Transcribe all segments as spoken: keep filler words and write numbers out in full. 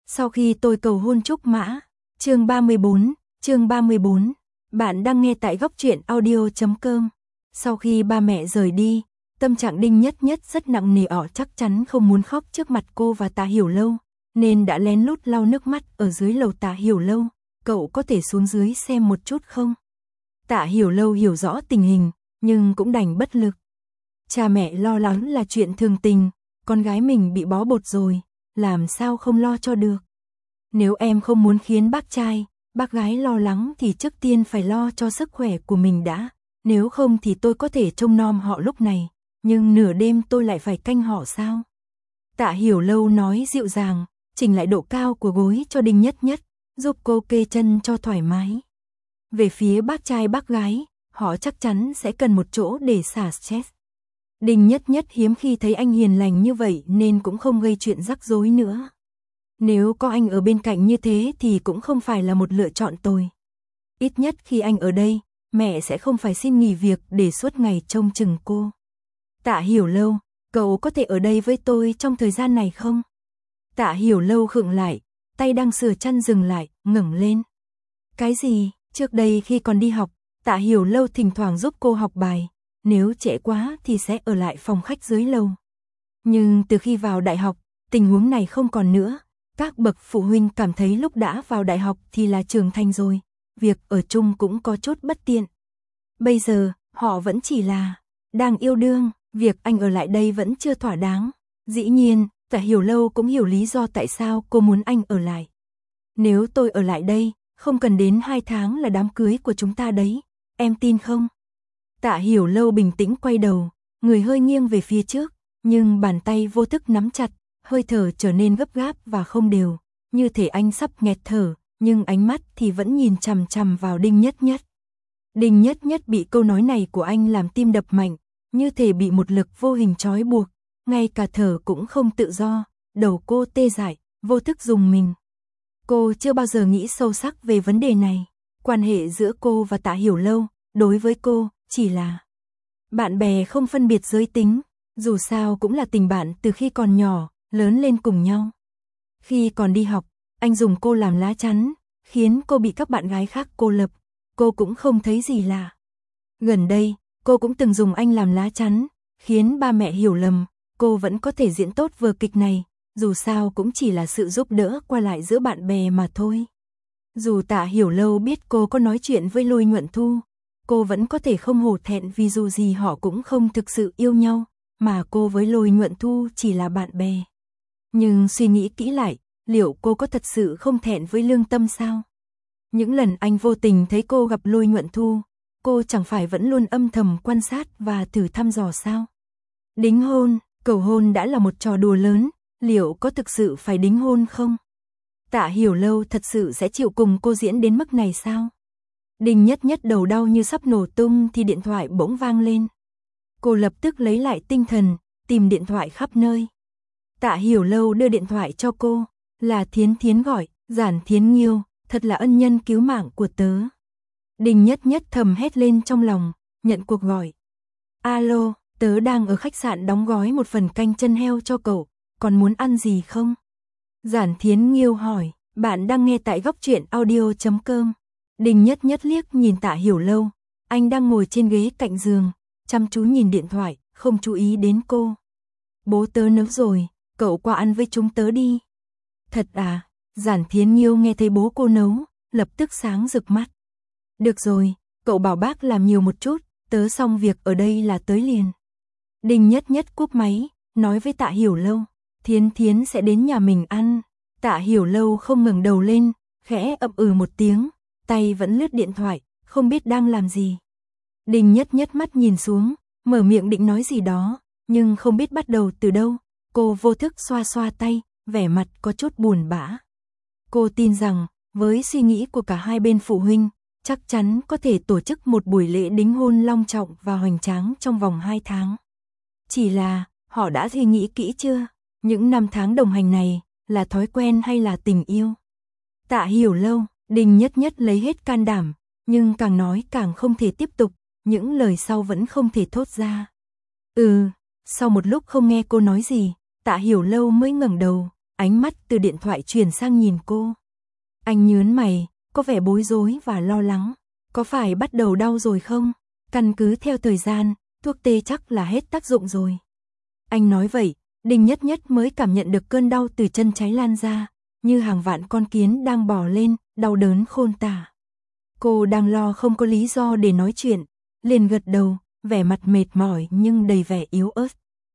Sau khi tôi cầu hôn Trúc Mã, chương ba mươi bốn, chương ba mươi bốn, bạn đang nghe tại góc truyện audio chấm com. Sau khi ba mẹ rời đi, tâm trạng Đinh Nhất Nhất rất nặng nề, ọ chắc chắn không muốn khóc trước mặt cô và Tạ Hiểu Lâu, nên đã lén lút lau nước mắt ở dưới lầu. Tạ Hiểu Lâu, cậu có thể xuống dưới xem một chút không? Tạ Hiểu Lâu hiểu rõ tình hình, nhưng cũng đành bất lực. Cha mẹ lo lắng là chuyện thường tình, con gái mình bị bó bột rồi, làm sao không lo cho được. Nếu em không muốn khiến bác trai, bác gái lo lắng thì trước tiên phải lo cho sức khỏe của mình đã, nếu không thì tôi có thể trông nom họ lúc này, nhưng nửa đêm tôi lại phải canh họ sao? Tạ Hiểu Lâu nói dịu dàng, chỉnh lại độ cao của gối cho Đinh Nhất Nhất, giúp cô kê chân cho thoải mái. Về phía bác trai bác gái, họ chắc chắn sẽ cần một chỗ để xả stress. Đinh Nhất Nhất hiếm khi thấy anh hiền lành như vậy nên cũng không gây chuyện rắc rối nữa. Nếu có anh ở bên cạnh như thế thì cũng không phải là một lựa chọn tồi. Ít nhất khi anh ở đây, mẹ sẽ không phải xin nghỉ việc để suốt ngày trông chừng cô. Tạ Hiểu Lâu, cậu có thể ở đây với tôi trong thời gian này không? Tạ Hiểu Lâu khựng lại, tay đang sửa chăn dừng lại, ngẩng lên. Cái gì? Trước đây khi còn đi học, Tạ Hiểu Lâu thỉnh thoảng giúp cô học bài, nếu trễ quá thì sẽ ở lại phòng khách dưới lầu. Nhưng từ khi vào đại học, tình huống này không còn nữa. Các bậc phụ huynh cảm thấy lúc đã vào đại học thì là trưởng thành rồi, việc ở chung cũng có chút bất tiện. Bây giờ, họ vẫn chỉ là đang yêu đương, việc anh ở lại đây vẫn chưa thỏa đáng. Dĩ nhiên, Tạ Hiểu Lâu cũng hiểu lý do tại sao cô muốn anh ở lại. Nếu tôi ở lại đây, không cần đến hai tháng là đám cưới của chúng ta đấy, em tin không? Tạ Hiểu Lâu bình tĩnh quay đầu, người hơi nghiêng về phía trước, nhưng bàn tay vô thức nắm chặt, hơi thở trở nên gấp gáp và không đều, như thể anh sắp nghẹt thở, nhưng ánh mắt thì vẫn nhìn chằm chằm vào Đinh Nhất Nhất. Đinh Nhất Nhất bị câu nói này của anh làm tim đập mạnh, như thể bị một lực vô hình trói buộc, ngay cả thở cũng không tự do, đầu cô tê dại, vô thức rùng mình. Cô chưa bao giờ nghĩ sâu sắc về vấn đề này, quan hệ giữa cô và Tạ Hiểu Lâu, đối với cô, chỉ là bạn bè không phân biệt giới tính, dù sao cũng là tình bạn từ khi còn nhỏ, lớn lên cùng nhau. Khi còn đi học, anh dùng cô làm lá chắn, khiến cô bị các bạn gái khác cô lập, cô cũng không thấy gì lạ. Gần đây, cô cũng từng dùng anh làm lá chắn, khiến ba mẹ hiểu lầm, cô vẫn có thể diễn tốt vở kịch này, dù sao cũng chỉ là sự giúp đỡ qua lại giữa bạn bè mà thôi. Dù Tạ Hiểu Lâu biết cô có nói chuyện với Lôi Nhuận Thu, cô vẫn có thể không hổ thẹn vì dù gì họ cũng không thực sự yêu nhau, mà cô với Lôi Nhuận Thu chỉ là bạn bè. Nhưng suy nghĩ kỹ lại, liệu cô có thật sự không thẹn với lương tâm sao? Những lần anh vô tình thấy cô gặp Lôi Nhuận Thu, cô chẳng phải vẫn luôn âm thầm quan sát và thử thăm dò sao? Đính hôn, cầu hôn đã là một trò đùa lớn, liệu có thực sự phải đính hôn không? Tạ Hiểu Lâu thật sự sẽ chịu cùng cô diễn đến mức này sao? Đinh Nhất Nhất đầu đau như sắp nổ tung thì điện thoại bỗng vang lên. Cô lập tức lấy lại tinh thần, tìm điện thoại khắp nơi. Tạ Hiểu Lâu đưa điện thoại cho cô, là Thiến Thiến gọi, Giản Thiến Nghiêu, thật là ân nhân cứu mạng của tớ. Đinh Nhất Nhất thầm hét lên trong lòng, nhận cuộc gọi. Alo, tớ đang ở khách sạn đóng gói một phần canh chân heo cho cậu, còn muốn ăn gì không? Giản Thiến Nghiêu hỏi, bạn đang nghe tại góc truyện audio chấm com. Đinh Nhất Nhất liếc nhìn Tạ Hiểu Lâu, anh đang ngồi trên ghế cạnh giường, chăm chú nhìn điện thoại, không chú ý đến cô. Bố tớ nấu rồi, cậu qua ăn với chúng tớ đi. Thật à? Giản Thiến Nghiêu nghe thấy bố cô nấu, lập tức sáng rực mắt. Được rồi, cậu bảo bác làm nhiều một chút, tớ xong việc ở đây là tới liền. Đinh Nhất Nhất cúp máy, nói với Tạ Hiểu Lâu, Thiến Thiến sẽ đến nhà mình ăn. Tạ Hiểu Lâu không ngẩng đầu lên, khẽ ậm ừ một tiếng, tay vẫn lướt điện thoại, không biết đang làm gì. Đinh Nhất Nhất mắt nhìn xuống, mở miệng định nói gì đó, nhưng không biết bắt đầu từ đâu, cô vô thức xoa xoa tay, vẻ mặt có chút buồn bã. Cô tin rằng, với suy nghĩ của cả hai bên phụ huynh, chắc chắn có thể tổ chức một buổi lễ đính hôn long trọng và hoành tráng trong vòng hai tháng. Chỉ là, họ đã suy nghĩ kỹ chưa? Những năm tháng đồng hành này, là thói quen hay là tình yêu? Tạ Hiểu Lâu, Đinh Nhất Nhất lấy hết can đảm, nhưng càng nói càng không thể tiếp tục, những lời sau vẫn không thể thốt ra. Ừ, sau một lúc không nghe cô nói gì, Tạ Hiểu Lâu mới ngẩng đầu, ánh mắt từ điện thoại chuyển sang nhìn cô. Anh nhớn mày, có vẻ bối rối và lo lắng. Có phải bắt đầu đau rồi không? Căn cứ theo thời gian, thuốc tê chắc là hết tác dụng rồi. Anh nói vậy, Đinh Nhất Nhất mới cảm nhận được cơn đau từ chân trái lan ra, như hàng vạn con kiến đang bò lên, đau đớn khôn tả. Cô đang lo không có lý do để nói chuyện, liền gật đầu, vẻ mặt mệt mỏi nhưng đầy vẻ yếu ớt.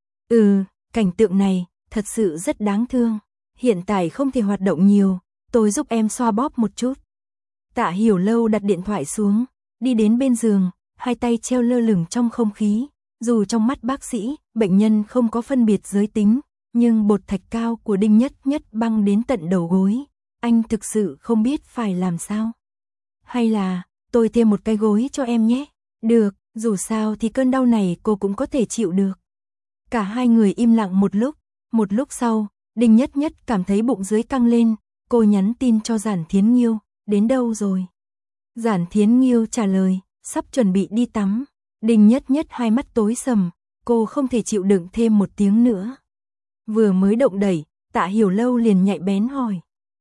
Ừ, cảnh tượng này, thật sự rất đáng thương. Hiện tại không thể hoạt động nhiều, tôi giúp em xoa bóp một chút. Tạ Hiểu Lâu đặt điện thoại xuống, đi đến bên giường, hai tay treo lơ lửng trong không khí. Dù trong mắt bác sĩ, bệnh nhân không có phân biệt giới tính, nhưng bột thạch cao của Đinh Nhất Nhất băng đến tận đầu gối. Anh thực sự không biết phải làm sao. Hay là, tôi thêm một cái gối cho em nhé. Được, dù sao thì cơn đau này cô cũng có thể chịu được. Cả hai người im lặng một lúc, một lúc sau, Đinh Nhất Nhất cảm thấy bụng dưới căng lên, cô nhắn tin cho Giản Thiến Nghiêu, đến đâu rồi? Giản Thiến Nghiêu trả lời, sắp chuẩn bị đi tắm. Đinh Nhất Nhất hai mắt tối sầm, cô không thể chịu đựng thêm một tiếng nữa. Vừa mới động đẩy, Tạ Hiểu Lâu liền nhạy bén hỏi.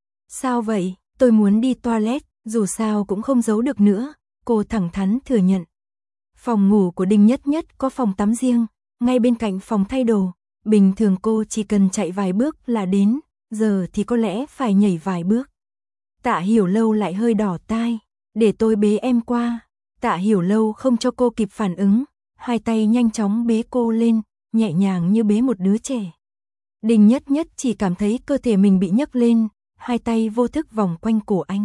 Sao vậy? Tôi muốn đi toilet, dù sao cũng không giấu được nữa, cô thẳng thắn thừa nhận. Phòng ngủ của Đinh Nhất Nhất có phòng tắm riêng, ngay bên cạnh phòng thay đồ. Bình thường cô chỉ cần chạy vài bước là đến, giờ thì có lẽ phải nhảy vài bước. Tạ Hiểu Lâu lại hơi đỏ tai, để tôi bế em qua. Tạ Hiểu Lâu không cho cô kịp phản ứng, hai tay nhanh chóng bế cô lên, nhẹ nhàng như bế một đứa trẻ. Đinh Nhất Nhất chỉ cảm thấy cơ thể mình bị nhấc lên, hai tay vô thức vòng quanh cổ anh.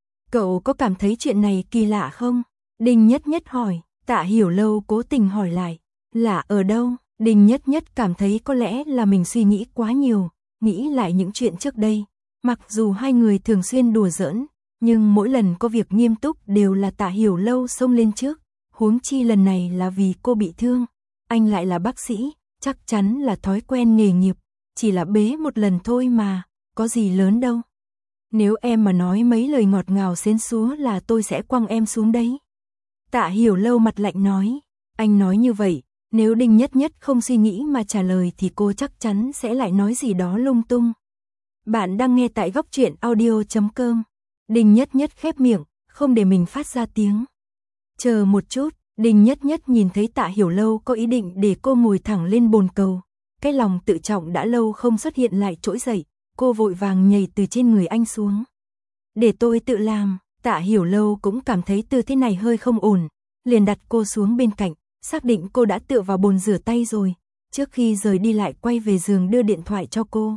Cậu có cảm thấy chuyện này kỳ lạ không? Đinh Nhất Nhất hỏi. Tạ Hiểu Lâu cố tình hỏi lại. Lạ ở đâu? Đinh Nhất Nhất cảm thấy có lẽ là mình suy nghĩ quá nhiều, nghĩ lại những chuyện trước đây. Mặc dù hai người thường xuyên đùa giỡn, nhưng mỗi lần có việc nghiêm túc đều là Tạ Hiểu Lâu xông lên trước. Huống chi lần này là vì cô bị thương. Anh lại là bác sĩ, chắc chắn là thói quen nghề nghiệp. Chỉ là bế một lần thôi mà, có gì lớn đâu. Nếu em mà nói mấy lời ngọt ngào xến xúa là tôi sẽ quăng em xuống đấy. Tạ Hiểu Lâu mặt lạnh nói. Anh nói như vậy, nếu Đinh Nhất Nhất không suy nghĩ mà trả lời thì cô chắc chắn sẽ lại nói gì đó lung tung. Bạn đang nghe tại góc truyện audio chấm com. Đinh Nhất Nhất khép miệng, không để mình phát ra tiếng. Chờ một chút, Đinh Nhất Nhất nhìn thấy Tạ Hiểu Lâu có ý định để cô ngồi thẳng lên bồn cầu. Cái lòng tự trọng đã lâu không xuất hiện lại trỗi dậy, cô vội vàng nhảy từ trên người anh xuống. Để tôi tự làm. Tạ Hiểu Lâu cũng cảm thấy tư thế này hơi không ổn, liền đặt cô xuống bên cạnh, xác định cô đã tựa vào bồn rửa tay rồi, trước khi rời đi lại quay về giường đưa điện thoại cho cô.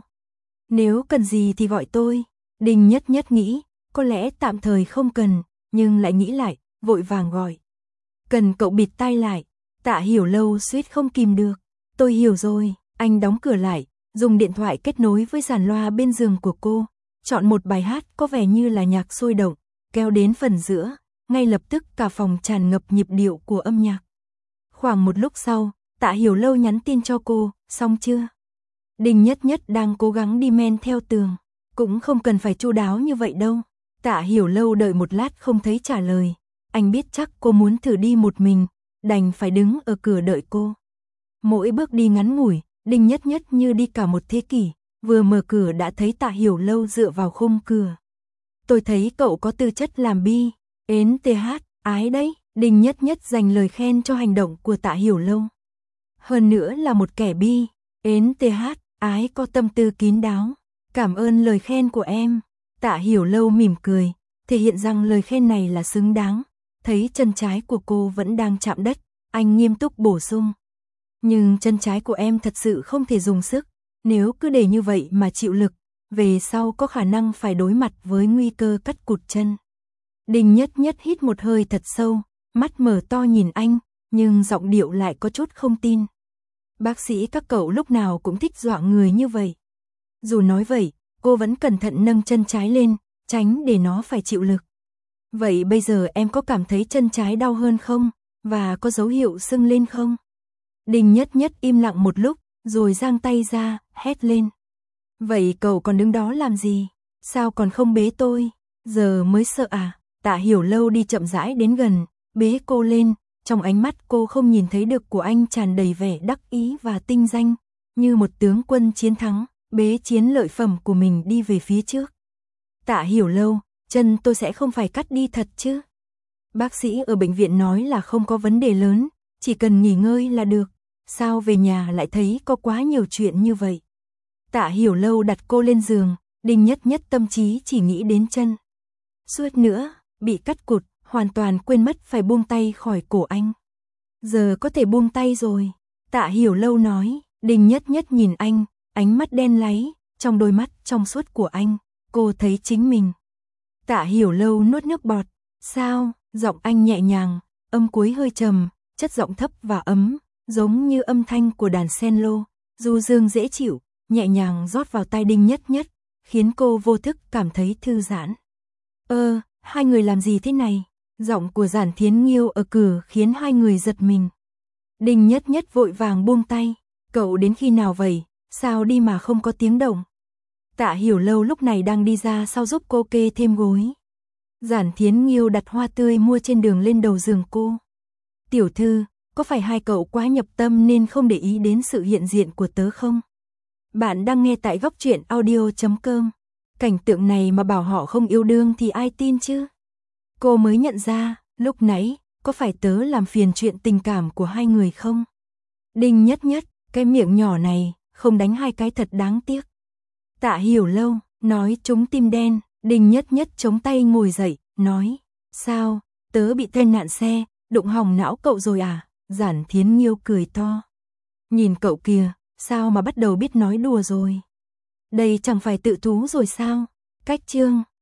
Nếu cần gì thì gọi tôi. Đinh Nhất Nhất nghĩ, có lẽ tạm thời không cần, nhưng lại nghĩ lại, vội vàng gọi. Cần cậu bịt tai lại. Tạ Hiểu Lâu suýt không kìm được. Tôi hiểu rồi. Anh đóng cửa lại, dùng điện thoại kết nối với dàn loa bên giường của cô, chọn một bài hát có vẻ như là nhạc sôi động, kéo đến phần giữa, ngay lập tức cả phòng tràn ngập nhịp điệu của âm nhạc. Khoảng một lúc sau, Tạ Hiểu Lâu nhắn tin cho cô, xong chưa? Đinh Nhất Nhất đang cố gắng đi men theo tường, cũng không cần phải chu đáo như vậy đâu. Tạ Hiểu Lâu đợi một lát không thấy trả lời, anh biết chắc cô muốn thử đi một mình, đành phải đứng ở cửa đợi cô. Mỗi bước đi ngắn ngủi, Đinh Nhất Nhất như đi cả một thế kỷ, vừa mở cửa đã thấy Tạ Hiểu Lâu dựa vào khung cửa. Tôi thấy cậu có tư chất làm bi, ến tê hát, ái đấy. Đinh Nhất Nhất dành lời khen cho hành động của Tạ Hiểu Lâu. Hơn nữa là một kẻ bi, ến tê hát, ái có tâm tư kín đáo. Cảm ơn lời khen của em. Tạ Hiểu Lâu mỉm cười, thể hiện rằng lời khen này là xứng đáng. Thấy chân trái của cô vẫn đang chạm đất, anh nghiêm túc bổ sung. Nhưng chân trái của em thật sự không thể dùng sức, nếu cứ để như vậy mà chịu lực, về sau có khả năng phải đối mặt với nguy cơ cắt cụt chân. Đinh Nhất Nhất hít một hơi thật sâu, mắt mở to nhìn anh, nhưng giọng điệu lại có chút không tin. Bác sĩ các cậu lúc nào cũng thích dọa người như vậy. Dù nói vậy, cô vẫn cẩn thận nâng chân trái lên, tránh để nó phải chịu lực. Vậy bây giờ em có cảm thấy chân trái đau hơn không? Và có dấu hiệu sưng lên không? Đinh Nhất Nhất im lặng một lúc, rồi giang tay ra, hét lên. Vậy cậu còn đứng đó làm gì? Sao còn không bế tôi? Giờ mới sợ à? Tạ Hiểu Lâu đi chậm rãi đến gần, bế cô lên, trong ánh mắt cô không nhìn thấy được của anh tràn đầy vẻ đắc ý và tinh danh, như một tướng quân chiến thắng, bế chiến lợi phẩm của mình đi về phía trước. Tạ Hiểu Lâu, chân tôi sẽ không phải cắt đi thật chứ? Bác sĩ ở bệnh viện nói là không có vấn đề lớn, chỉ cần nghỉ ngơi là được. Sao về nhà lại thấy có quá nhiều chuyện như vậy? Tạ Hiểu Lâu đặt cô lên giường, Đinh Nhất Nhất tâm trí chỉ nghĩ đến chân. Suốt nữa, bị cắt cụt, hoàn toàn quên mất phải buông tay khỏi cổ anh. Giờ có thể buông tay rồi, Tạ Hiểu Lâu nói. Đinh Nhất Nhất nhìn anh, ánh mắt đen láy, trong đôi mắt trong suốt của anh, cô thấy chính mình. Tạ Hiểu Lâu nuốt nước bọt. Sao? Giọng anh nhẹ nhàng, âm cuối hơi trầm, chất giọng thấp và ấm, giống như âm thanh của đàn cello, du dương dễ chịu, nhẹ nhàng rót vào tai Đinh Nhất Nhất, khiến cô vô thức cảm thấy thư giãn. Ơ, hai người làm gì thế này? Giọng của Giản Thiến Nghiêu ở cửa khiến hai người giật mình. Đinh Nhất Nhất vội vàng buông tay. Cậu đến khi nào vậy? Sao đi mà không có tiếng động? Tạ Hiểu Lâu lúc này đang đi ra sau giúp cô kê thêm gối. Giản Thiến Nghiêu đặt hoa tươi mua trên đường lên đầu giường cô. Tiểu thư, có phải hai cậu quá nhập tâm nên không để ý đến sự hiện diện của tớ không? Bạn đang nghe tại góc truyện audio chấm com. Cảnh tượng này mà bảo họ không yêu đương thì ai tin chứ? Cô mới nhận ra, lúc nãy, có phải tớ làm phiền chuyện tình cảm của hai người không? Đinh Nhất Nhất, cái miệng nhỏ này, không đánh hai cái thật đáng tiếc. Tạ Hiểu Lâu, nói trúng tim đen. Đinh Nhất Nhất chống tay ngồi dậy, nói. Sao, tớ bị tai nạn xe, đụng hỏng não cậu rồi à? Giản Thiến Nghiêu cười to. Nhìn cậu kìa, sao mà bắt đầu biết nói đùa rồi? Đây chẳng phải tự thú rồi sao? Cách chương.